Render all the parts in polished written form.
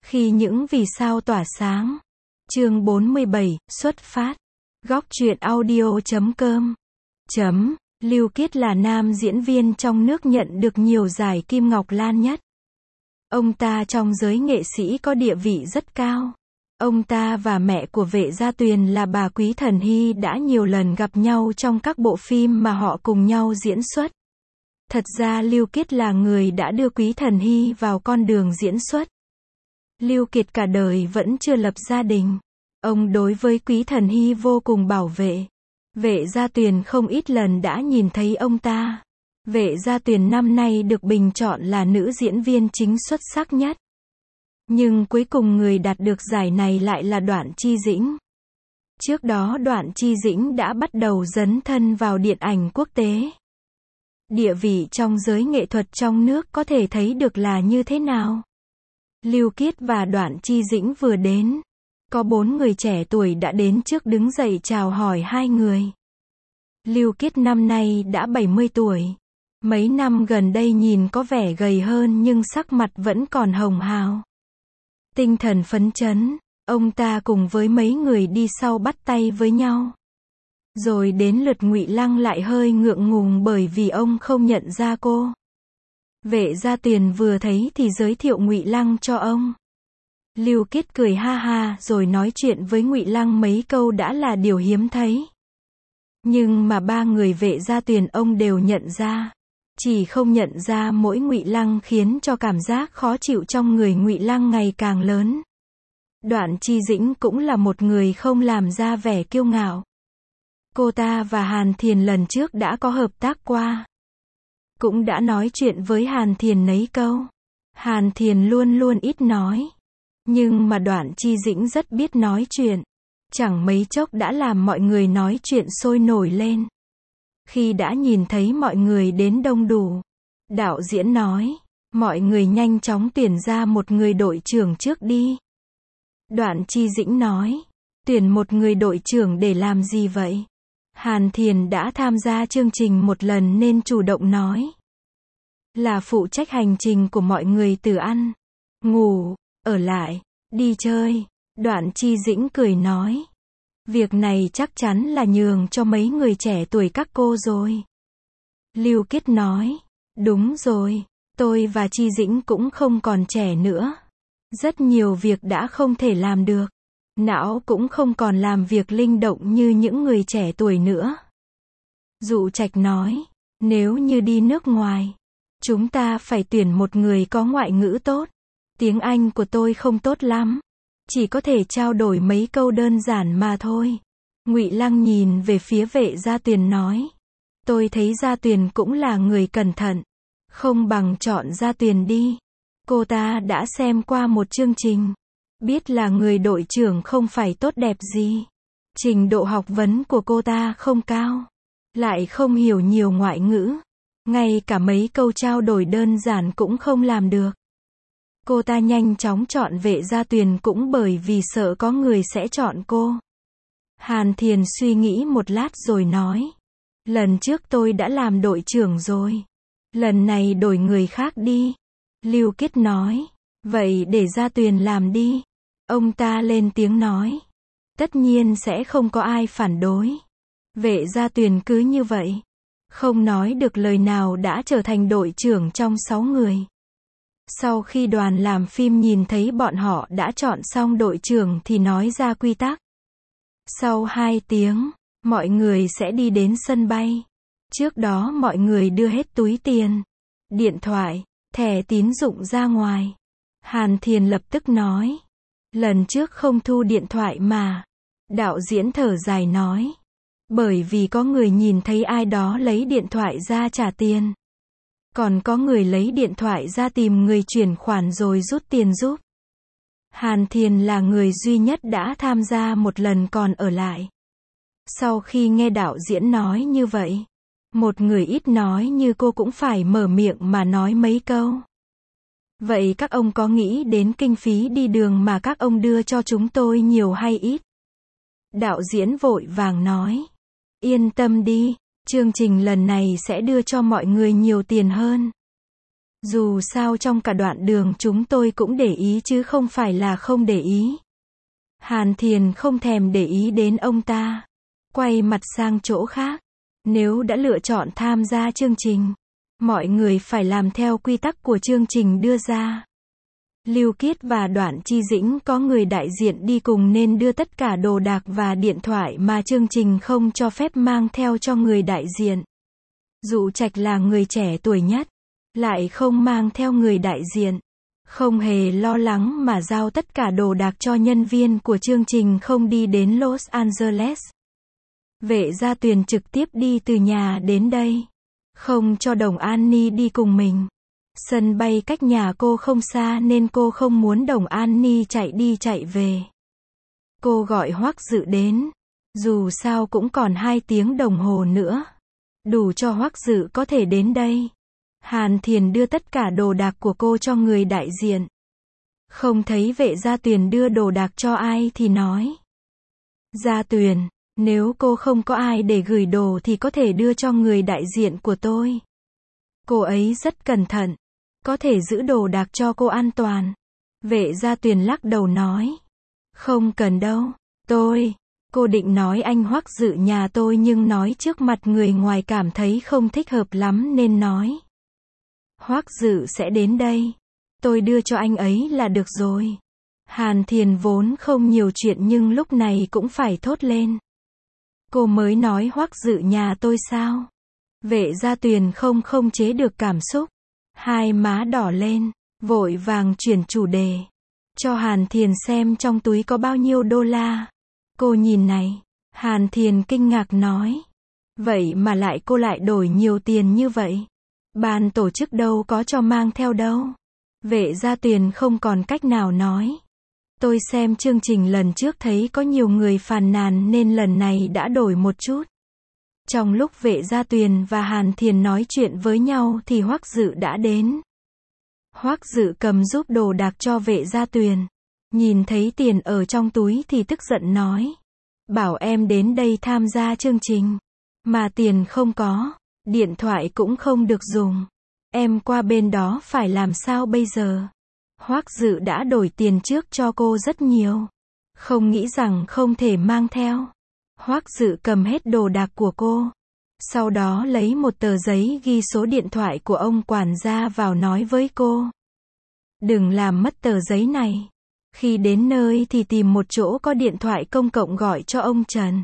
Khi những vì sao tỏa sáng. Chương 47, xuất phát. Góc truyện audio.com. Lưu Kiết là nam diễn viên trong nước nhận được nhiều giải Kim Ngọc Lan nhất. Ông ta trong giới nghệ sĩ có địa vị rất cao. Ông ta và mẹ của Vệ Gia Tuyền là bà Quý Thần Hy đã nhiều lần gặp nhau trong các bộ phim mà họ cùng nhau diễn xuất. Thật ra Lưu Kiết là người đã đưa Quý Thần Hy vào con đường diễn xuất. Lưu Kiệt cả đời vẫn chưa lập gia đình. Ông đối với Quý Thần Hy vô cùng bảo vệ. Vệ Gia Tuyền không ít lần đã nhìn thấy ông ta. Vệ Gia Tuyền năm nay được bình chọn là nữ diễn viên chính xuất sắc nhất. Nhưng cuối cùng người đạt được giải này lại là Đoạn Chi Dĩnh. Trước đó Đoạn Chi Dĩnh đã bắt đầu dấn thân vào điện ảnh quốc tế. Địa vị trong giới nghệ thuật trong nước có thể thấy được là như thế nào. Lưu Kiết và Đoạn Chi Dĩnh vừa đến. Có 4 người trẻ tuổi đã đến trước đứng dậy chào hỏi hai người. Lưu Kiết năm nay đã 70 tuổi. Mấy năm gần đây nhìn có vẻ gầy hơn nhưng sắc mặt vẫn còn hồng hào. Tinh thần phấn chấn, ông ta cùng với mấy người đi sau bắt tay với nhau. Rồi đến lượt Ngụy Lăng lại hơi ngượng ngùng bởi vì ông không nhận ra cô. Vệ Gia Tuyền vừa thấy thì giới thiệu Ngụy Lăng cho ông. Lưu Kiết cười ha ha rồi nói chuyện với Ngụy Lăng mấy câu đã là điều hiếm thấy. Nhưng mà ba người Vệ Gia Tuyền ông đều nhận ra. Chỉ không nhận ra mỗi Ngụy Lăng khiến cho cảm giác khó chịu trong người Ngụy Lăng ngày càng lớn. Đoạn Chi Dĩnh cũng là một người không làm ra vẻ kiêu ngạo. Cô ta và Hàn Thiền lần trước đã có hợp tác qua. Cũng đã nói chuyện với Hàn Thiền mấy câu. Hàn Thiền luôn luôn ít nói. Nhưng mà Đoạn Chi Dĩnh rất biết nói chuyện. Chẳng mấy chốc đã làm mọi người nói chuyện sôi nổi lên. Khi đã nhìn thấy mọi người đến đông đủ, đạo diễn nói, mọi người nhanh chóng tuyển ra một người đội trưởng trước đi. Đoạn Chi Dĩnh nói, tuyển một người đội trưởng để làm gì vậy? Hàn Thiền đã tham gia chương trình một lần nên chủ động nói. Là phụ trách hành trình của mọi người từ ăn, ngủ, ở lại, đi chơi. Đoạn Chi Dĩnh cười nói. Việc này chắc chắn là nhường cho mấy người trẻ tuổi các cô rồi. Lưu Kiết nói. Đúng rồi, tôi và Chi Dĩnh cũng không còn trẻ nữa. Rất nhiều việc đã không thể làm được. Não cũng không còn làm việc linh động như những người trẻ tuổi nữa. Dụ Trạch nói. Nếu như đi nước ngoài, chúng ta phải tuyển một người có ngoại ngữ tốt. Tiếng Anh của tôi không tốt lắm. Chỉ có thể trao đổi mấy câu đơn giản mà thôi. Ngụy Lăng nhìn về phía Vệ Gia Tuyền nói. Tôi thấy Gia Tuyền cũng là người cẩn thận. Không bằng chọn Gia Tuyền đi. Cô ta đã xem qua một chương trình. Biết là người đội trưởng không phải tốt đẹp gì. Trình độ học vấn của cô ta không cao. Lại không hiểu nhiều ngoại ngữ. Ngay cả mấy câu trao đổi đơn giản cũng không làm được. Cô ta nhanh chóng chọn Vệ Gia Tuyền cũng bởi vì sợ có người sẽ chọn cô. Hàn Thiền suy nghĩ một lát rồi nói. Lần trước tôi đã làm đội trưởng rồi. Lần này đổi người khác đi. Lưu Kiết nói. Vậy để Gia Tuyền làm đi. Ông ta lên tiếng nói. Tất nhiên sẽ không có ai phản đối. Vệ Gia Tuyền cứ như vậy. Không nói được lời nào đã trở thành đội trưởng trong 6 người. Sau khi đoàn làm phim nhìn thấy bọn họ đã chọn xong đội trưởng thì nói ra quy tắc. Sau 2 tiếng, mọi người sẽ đi đến sân bay. Trước đó mọi người đưa hết túi tiền, điện thoại, thẻ tín dụng ra ngoài. Hàn Thiền lập tức nói. Lần trước không thu điện thoại mà. Đạo diễn thở dài nói. Bởi vì có người nhìn thấy ai đó lấy điện thoại ra trả tiền. Còn có người lấy điện thoại ra tìm người chuyển khoản rồi rút tiền giúp. Hàn Thiền là người duy nhất đã tham gia một lần còn ở lại. Sau khi nghe đạo diễn nói như vậy, một người ít nói như cô cũng phải mở miệng mà nói mấy câu. Vậy các ông có nghĩ đến kinh phí đi đường mà các ông đưa cho chúng tôi nhiều hay ít? Đạo diễn vội vàng nói. Yên tâm đi. Chương trình lần này sẽ đưa cho mọi người nhiều tiền hơn. Dù sao trong cả đoạn đường chúng tôi cũng để ý chứ không phải là không để ý. Hàn Thiền không thèm để ý đến ông ta. Quay mặt sang chỗ khác. Nếu đã lựa chọn tham gia chương trình, mọi người phải làm theo quy tắc của chương trình đưa ra. Lưu Kiết và Đoạn Chi Dĩnh có người đại diện đi cùng nên đưa tất cả đồ đạc và điện thoại mà chương trình không cho phép mang theo cho người đại diện. Dụ Trạch là người trẻ tuổi nhất, lại không mang theo người đại diện. Không hề lo lắng mà giao tất cả đồ đạc cho nhân viên của chương trình không đi đến Los Angeles. Vệ Gia Tuyền trực tiếp đi từ nhà đến đây. Không cho Đồng An Ni đi cùng mình. Sân bay cách nhà cô không xa nên cô không muốn Đồng An Ni chạy đi chạy về. Cô gọi Hoắc Dự đến. Dù sao cũng còn 2 tiếng đồng hồ nữa. Đủ cho Hoắc Dự có thể đến đây. Hàn Thiền đưa tất cả đồ đạc của cô cho người đại diện. Không thấy Vệ Gia Tuyền đưa đồ đạc cho ai thì nói. Gia Tuyền, nếu cô không có ai để gửi đồ thì có thể đưa cho người đại diện của tôi. Cô ấy rất cẩn thận. Có thể giữ đồ đạc cho cô an toàn. Vệ Gia Tuyền lắc đầu nói. Không cần đâu. Cô định nói anh Hoắc Dự nhà tôi nhưng nói trước mặt người ngoài cảm thấy không thích hợp lắm nên nói. Hoắc Dự sẽ đến đây. Tôi đưa cho anh ấy là được rồi. Hàn Thiền vốn không nhiều chuyện nhưng lúc này cũng phải thốt lên. Cô mới nói Hoắc Dự nhà tôi sao? Vệ Gia Tuyền không chế được cảm xúc. Hai má đỏ lên, vội vàng chuyển chủ đề. Cho Hàn Thiền xem trong túi có bao nhiêu đô la. Cô nhìn này. Hàn Thiền kinh ngạc nói. Vậy mà cô lại đổi nhiều tiền như vậy. Ban tổ chức đâu có cho mang theo đâu. Vệ Gia Tuyền không còn cách nào nói. Tôi xem chương trình lần trước thấy có nhiều người phàn nàn nên lần này đã đổi một chút. Trong lúc Vệ Gia Tuyền và Hàn Thiền nói chuyện với nhau thì Hoắc Dự đã đến. Hoắc Dự cầm giúp đồ đạc cho Vệ Gia Tuyền. Nhìn thấy tiền ở trong túi thì tức giận nói. Bảo em đến đây tham gia chương trình. Mà tiền không có. Điện thoại cũng không được dùng. Em qua bên đó phải làm sao bây giờ? Hoắc Dự đã đổi tiền trước cho cô rất nhiều. Không nghĩ rằng không thể mang theo. Hoắc Dự cầm hết đồ đạc của cô. Sau đó lấy một tờ giấy ghi số điện thoại của ông quản gia vào nói với cô. Đừng làm mất tờ giấy này. Khi đến nơi thì tìm một chỗ có điện thoại công cộng gọi cho ông Trần.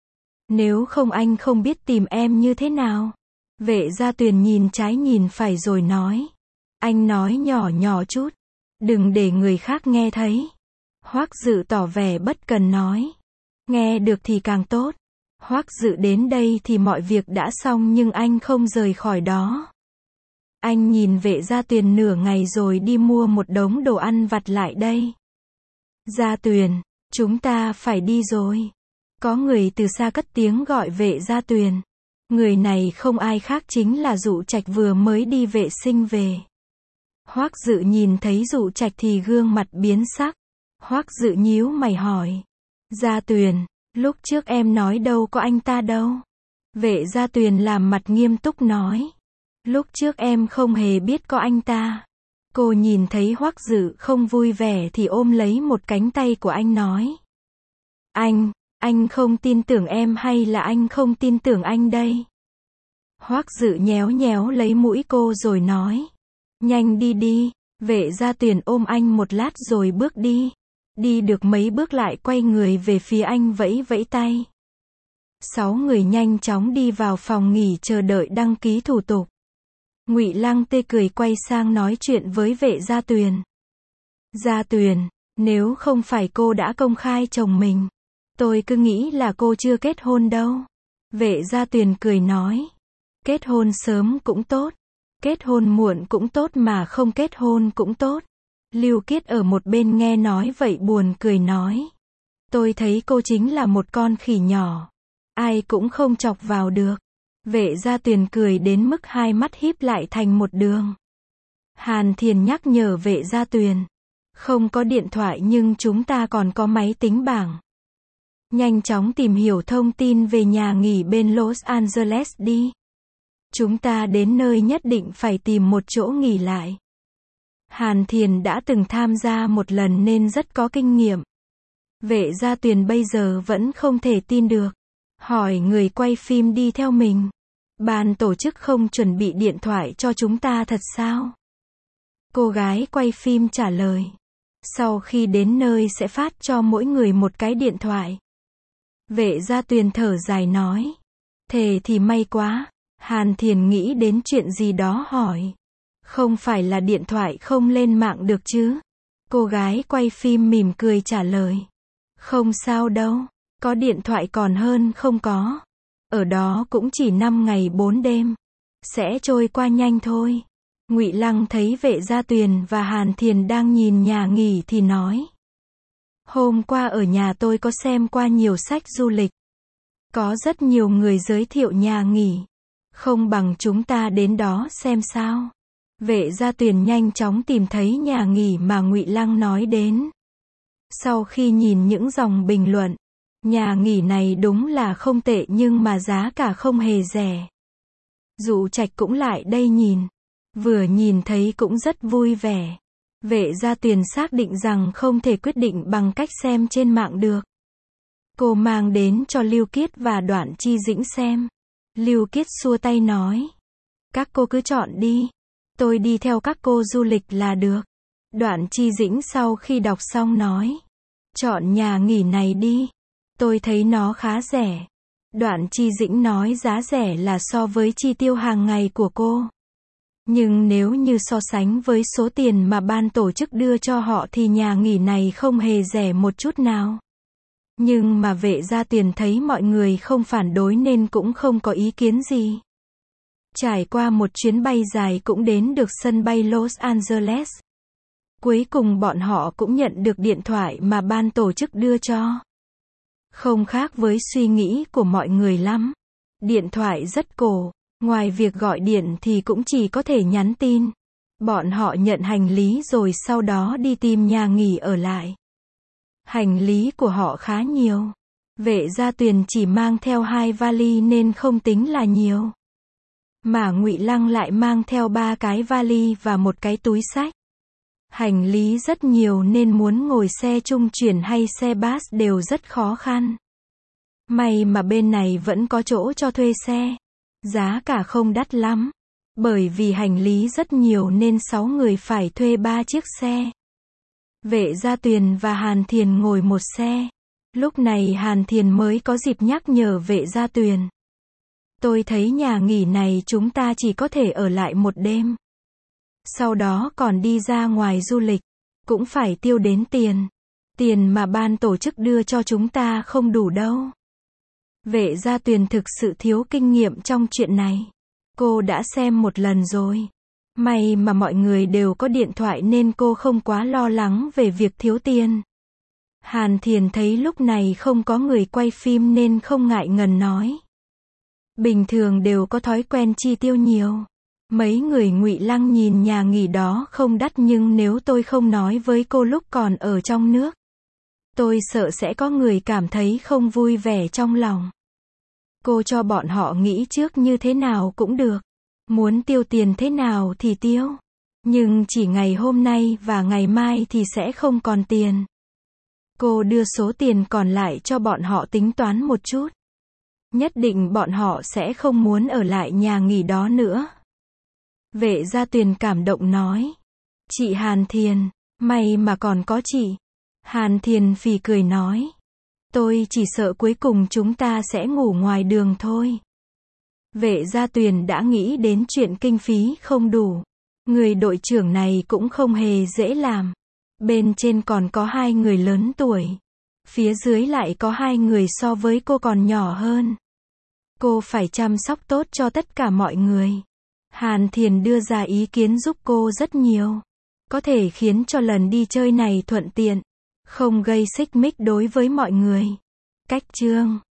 Nếu không anh không biết tìm em như thế nào. Vệ Gia Tuyền nhìn trái nhìn phải rồi nói. Anh nói nhỏ nhỏ chút. Đừng để người khác nghe thấy. Hoắc Dự tỏ vẻ bất cần nói. Nghe được thì càng tốt. Hoắc Dự đến đây thì mọi việc đã xong nhưng anh không rời khỏi đó. Anh nhìn Vệ Gia Tuyền nửa ngày rồi đi mua một đống đồ ăn vặt lại đây. Gia Tuyền, chúng ta phải đi rồi. Có người từ xa cất tiếng gọi Vệ Gia Tuyền. Người này không ai khác chính là Dụ Trạch vừa mới đi vệ sinh về. Hoắc Dự nhìn thấy Dụ Trạch thì gương mặt biến sắc. Hoắc Dự nhíu mày hỏi. Gia Tuyền, lúc trước em nói đâu có anh ta đâu. Vệ Gia Tuyền làm mặt nghiêm túc nói. Lúc trước em không hề biết có anh ta. Cô nhìn thấy Hoắc Dự không vui vẻ thì ôm lấy một cánh tay của anh nói. Anh không tin tưởng em hay là anh không tin tưởng anh đây? Hoắc Dự nhéo nhéo lấy mũi cô rồi nói. Nhanh đi đi. Vệ Gia Tuyền ôm anh một lát rồi bước đi. Đi được mấy bước lại quay người về phía anh vẫy vẫy tay. 6 người nhanh chóng đi vào phòng nghỉ chờ đợi đăng ký thủ tục. Ngụy Lăng tê cười quay sang nói chuyện với Vệ Gia Tuyền. Gia Tuyền, nếu không phải cô đã công khai chồng mình, tôi cứ nghĩ là cô chưa kết hôn đâu. Vệ Gia Tuyền cười nói. Kết hôn sớm cũng tốt. Kết hôn muộn cũng tốt mà không kết hôn cũng tốt. Lưu Kiết ở một bên nghe nói vậy buồn cười nói. Tôi thấy cô chính là một con khỉ nhỏ. Ai cũng không chọc vào được. Vệ Gia Tuyền cười đến mức hai mắt híp lại thành một đường. Hàn Thiền nhắc nhở Vệ Gia Tuyền. Không có điện thoại nhưng chúng ta còn có máy tính bảng. Nhanh chóng tìm hiểu thông tin về nhà nghỉ bên Los Angeles đi. Chúng ta đến nơi nhất định phải tìm một chỗ nghỉ lại. Hàn Thiền đã từng tham gia một lần nên rất có kinh nghiệm. Vệ Gia Tuyền bây giờ vẫn không thể tin được. Hỏi người quay phim đi theo mình. Ban tổ chức không chuẩn bị điện thoại cho chúng ta thật sao? Cô gái quay phim trả lời. Sau khi đến nơi sẽ phát cho mỗi người một cái điện thoại. Vệ Gia Tuyền thở dài nói. Thế thì may quá. Hàn Thiền nghĩ đến chuyện gì đó hỏi. Không phải là điện thoại không lên mạng được chứ? Cô gái quay phim mỉm cười trả lời. Không sao đâu. Có điện thoại còn hơn không có. Ở đó cũng chỉ 5 ngày 4 đêm. Sẽ trôi qua nhanh thôi. Ngụy Lăng thấy Vệ Gia Tuyền và Hàn Thiền đang nhìn nhà nghỉ thì nói. Hôm qua ở nhà tôi có xem qua nhiều sách du lịch. Có rất nhiều người giới thiệu nhà nghỉ. Không bằng chúng ta đến đó xem sao. Vệ Gia Tuyền nhanh chóng tìm thấy nhà nghỉ mà Ngụy Lăng nói đến. Sau khi nhìn những dòng bình luận, nhà nghỉ này đúng là không tệ nhưng mà giá cả không hề rẻ. Dụ Trạch cũng lại đây nhìn. Vừa nhìn thấy cũng rất vui vẻ. Vệ Gia Tuyền xác định rằng không thể quyết định bằng cách xem trên mạng được. Cô mang đến cho Lưu Kiết và Đoạn Chi Dĩnh xem. Lưu Kiết xua tay nói. Các cô cứ chọn đi. Tôi đi theo các cô du lịch là được. Đoạn Chi Dĩnh sau khi đọc xong nói. Chọn nhà nghỉ này đi. Tôi thấy nó khá rẻ. Đoạn Chi Dĩnh nói giá rẻ là so với chi tiêu hàng ngày của cô. Nhưng nếu như so sánh với số tiền mà ban tổ chức đưa cho họ thì nhà nghỉ này không hề rẻ một chút nào. Nhưng mà Vệ Gia Tuyền thấy mọi người không phản đối nên cũng không có ý kiến gì. Trải qua một chuyến bay dài cũng đến được sân bay Los Angeles. Cuối cùng bọn họ cũng nhận được điện thoại mà ban tổ chức đưa cho. Không khác với suy nghĩ của mọi người lắm. Điện thoại rất cổ, ngoài việc gọi điện thì cũng chỉ có thể nhắn tin. Bọn họ nhận hành lý rồi sau đó đi tìm nhà nghỉ ở lại. Hành lý của họ khá nhiều. Vệ Gia Tuyền chỉ mang theo 2 vali nên không tính là nhiều. Mà Ngụy Lăng lại mang theo 3 cái vali và một cái túi xách. Hành lý rất nhiều nên muốn ngồi xe trung chuyển hay xe bus đều rất khó khăn. May mà bên này vẫn có chỗ cho thuê xe. Giá cả không đắt lắm. Bởi vì hành lý rất nhiều nên 6 người phải thuê 3 chiếc xe. Vệ Gia Tuyền và Hàn Thiền ngồi một xe. Lúc này Hàn Thiền mới có dịp nhắc nhở Vệ Gia Tuyền. Tôi thấy nhà nghỉ này chúng ta chỉ có thể ở lại một đêm. Sau đó còn đi ra ngoài du lịch. Cũng phải tiêu đến tiền. Tiền mà ban tổ chức đưa cho chúng ta không đủ đâu. Vệ Gia Tuyền thực sự thiếu kinh nghiệm trong chuyện này. Cô đã xem một lần rồi. May mà mọi người đều có điện thoại nên cô không quá lo lắng về việc thiếu tiền. Hàn Thiền thấy lúc này không có người quay phim nên không ngại ngần nói. Bình thường đều có thói quen chi tiêu nhiều. Mấy người Ngụy Lăng nhìn nhà nghỉ đó không đắt nhưng nếu tôi không nói với cô lúc còn ở trong nước, tôi sợ sẽ có người cảm thấy không vui vẻ trong lòng. Cô cho bọn họ nghĩ trước như thế nào cũng được. Muốn tiêu tiền thế nào thì tiêu. Nhưng chỉ ngày hôm nay và ngày mai thì sẽ không còn tiền. Cô đưa số tiền còn lại cho bọn họ tính toán một chút. Nhất định bọn họ sẽ không muốn ở lại nhà nghỉ đó nữa. Vệ Gia Tuyền cảm động nói. Chị Hàn Thiền, may mà còn có chị. Hàn Thiền phì cười nói. Tôi chỉ sợ cuối cùng chúng ta sẽ ngủ ngoài đường thôi. Vệ Gia Tuyền đã nghĩ đến chuyện kinh phí không đủ. Người đội trưởng này cũng không hề dễ làm. Bên trên còn có 2 người lớn tuổi. Phía dưới lại có 2 người so với cô còn nhỏ hơn. Cô phải chăm sóc tốt cho tất cả mọi người. Hàn Thiền đưa ra ý kiến giúp cô rất nhiều. Có thể khiến cho lần đi chơi này thuận tiện. Không gây xích mích đối với mọi người. Cách chương